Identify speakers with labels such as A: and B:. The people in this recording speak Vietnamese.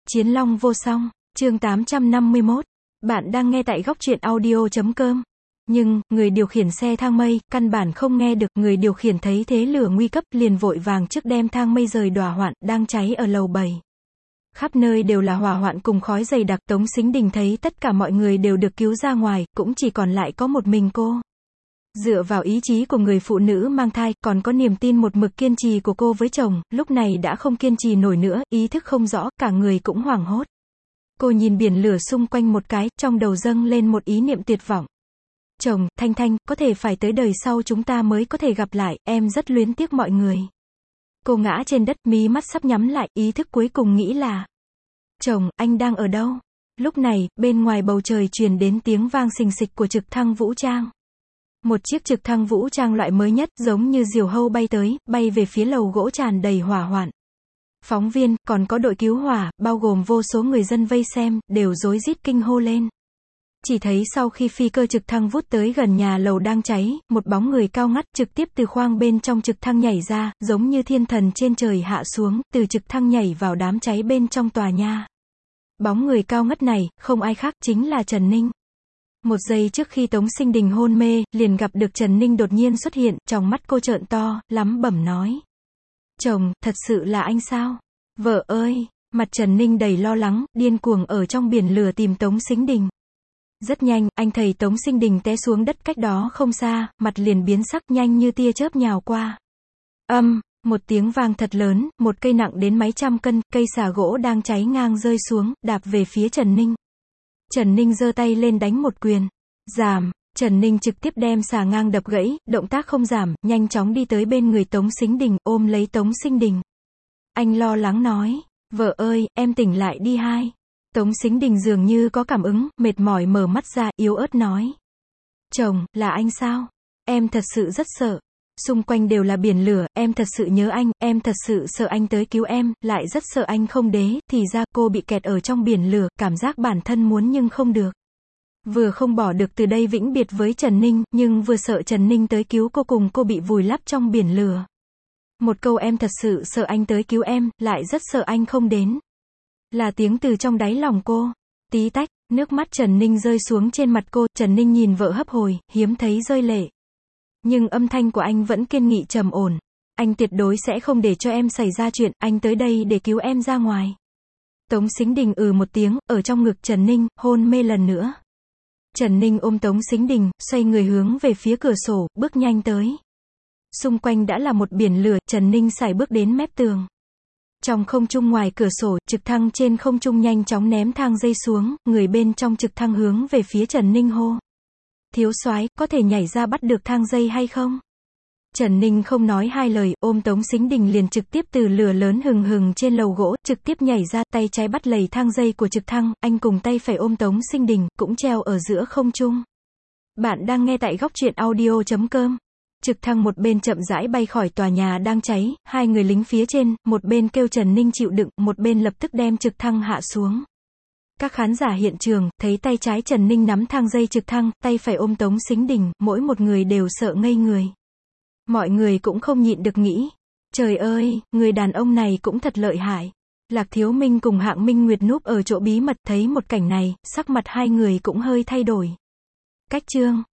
A: Chiến Long vô song, chương 851. Bạn đang nghe tại góc truyện audio.com. Nhưng, người điều khiển xe thang mây, căn bản không nghe được, người điều khiển thấy thế lửa nguy cấp, liền vội vàng trước đem thang mây rời đòa hoạn, đang cháy ở lầu 7. Khắp nơi đều là hỏa hoạn cùng khói dày đặc, Tống Sính Đình thấy tất cả mọi người đều được cứu ra ngoài, cũng chỉ còn lại có một mình cô. Dựa vào ý chí của người phụ nữ mang thai, còn có niềm tin một mực kiên trì của cô với chồng, lúc này đã không kiên trì nổi nữa, ý thức không rõ, cả người cũng hoảng hốt. Cô nhìn biển lửa xung quanh một cái, trong đầu dâng lên một ý niệm tuyệt vọng. Chồng, Thanh Thanh, có thể phải tới đời sau chúng ta mới có thể gặp lại, em rất luyến tiếc mọi người. Cô ngã trên đất, mí mắt sắp nhắm lại, ý thức cuối cùng nghĩ là: chồng, anh đang ở đâu? Lúc này, bên ngoài bầu trời truyền đến tiếng vang xình xịch của trực thăng vũ trang. Một chiếc trực thăng vũ trang loại mới nhất, giống như diều hâu bay tới, bay về phía lầu gỗ tràn đầy hỏa hoạn. Phóng viên, còn có đội cứu hỏa, bao gồm vô số người dân vây xem, đều rối rít kinh hô lên. Chỉ thấy sau khi phi cơ trực thăng vút tới gần nhà lầu đang cháy, một bóng người cao ngất trực tiếp từ khoang bên trong trực thăng nhảy ra, giống như thiên thần trên trời hạ xuống, từ trực thăng nhảy vào đám cháy bên trong tòa nhà. Bóng người cao ngất này, không ai khác, chính là Trần Ninh. Một giây trước khi Tống Sính Đình hôn mê, liền gặp được Trần Ninh đột nhiên xuất hiện, trong mắt cô trợn to, lắm bẩm nói: chồng, thật sự là anh sao? Vợ ơi! Mặt Trần Ninh đầy lo lắng, điên cuồng ở trong biển lửa tìm Tống Sính Đình. Rất nhanh, anh thấy Tống Sính Đình té xuống đất cách đó không xa, mặt liền biến sắc, nhanh như tia chớp nhào qua. Một tiếng vang thật lớn, một cây nặng đến mấy trăm cân, cây xà gỗ đang cháy ngang rơi xuống, đạp về phía Trần Ninh. Trần Ninh giơ tay lên đánh một quyền. Giảm. Trần Ninh trực tiếp đem xà ngang đập gãy, động tác không giảm, nhanh chóng đi tới bên người Tống Sính Đình, ôm lấy Tống Sính Đình. Anh lo lắng nói: vợ ơi, em tỉnh lại đi hai. Tống Sính Đình dường như có cảm ứng, mệt mỏi mở mắt ra, yếu ớt nói: chồng, là anh sao? Em thật sự rất sợ. Xung quanh đều là biển lửa, em thật sự nhớ anh, em thật sự sợ anh tới cứu em, lại rất sợ anh không đế, thì ra cô bị kẹt ở trong biển lửa, cảm giác bản thân muốn nhưng không được. Vừa không bỏ được từ đây vĩnh biệt với Trần Ninh, nhưng vừa sợ Trần Ninh tới cứu cô cùng cô bị vùi lấp trong biển lửa. Một câu em thật sự sợ anh tới cứu em, lại rất sợ anh không đến. Là tiếng từ trong đáy lòng cô. Tí tách, nước mắt Trần Ninh rơi xuống trên mặt cô, Trần Ninh nhìn vợ hấp hồi, hiếm thấy rơi lệ. Nhưng âm thanh của anh vẫn kiên nghị trầm ổn. Anh tuyệt đối sẽ không để cho em xảy ra chuyện, anh tới đây để cứu em ra ngoài. Tống Sính Đình một tiếng, ở trong ngực Trần Ninh, hôn mê lần nữa. Trần Ninh ôm Tống Sính Đình, xoay người hướng về phía cửa sổ, bước nhanh tới. Xung quanh đã là một biển lửa, Trần Ninh sải bước đến mép tường. Trong không trung ngoài cửa sổ, trực thăng trên không trung nhanh chóng ném thang dây xuống, người bên trong trực thăng hướng về phía Trần Ninh hô: thiếu soái, có thể nhảy ra bắt được thang dây hay không? Trần Ninh không nói hai lời, ôm Tống Sính Đình liền trực tiếp từ lửa lớn hừng hừng trên lầu gỗ, trực tiếp nhảy ra, tay trái bắt lầy thang dây của trực thăng, anh cùng tay phải ôm Tống Sính Đình, cũng treo ở giữa không trung. Bạn đang nghe tại góc truyện audio.com. Trực thăng một bên chậm rãi bay khỏi tòa nhà đang cháy, hai người lính phía trên, một bên kêu Trần Ninh chịu đựng, một bên lập tức đem trực thăng hạ xuống. Các khán giả hiện trường, thấy tay trái Trần Ninh nắm thang dây trực thăng, tay phải ôm Tống Sính Đình, mỗi một người đều sợ ngây người. Mọi người cũng không nhịn được nghĩ: trời ơi, người đàn ông này cũng thật lợi hại. Lạc Thiếu Minh cùng Hạng Minh Nguyệt núp ở chỗ bí mật, thấy một cảnh này, sắc mặt hai người cũng hơi thay đổi. Cách chương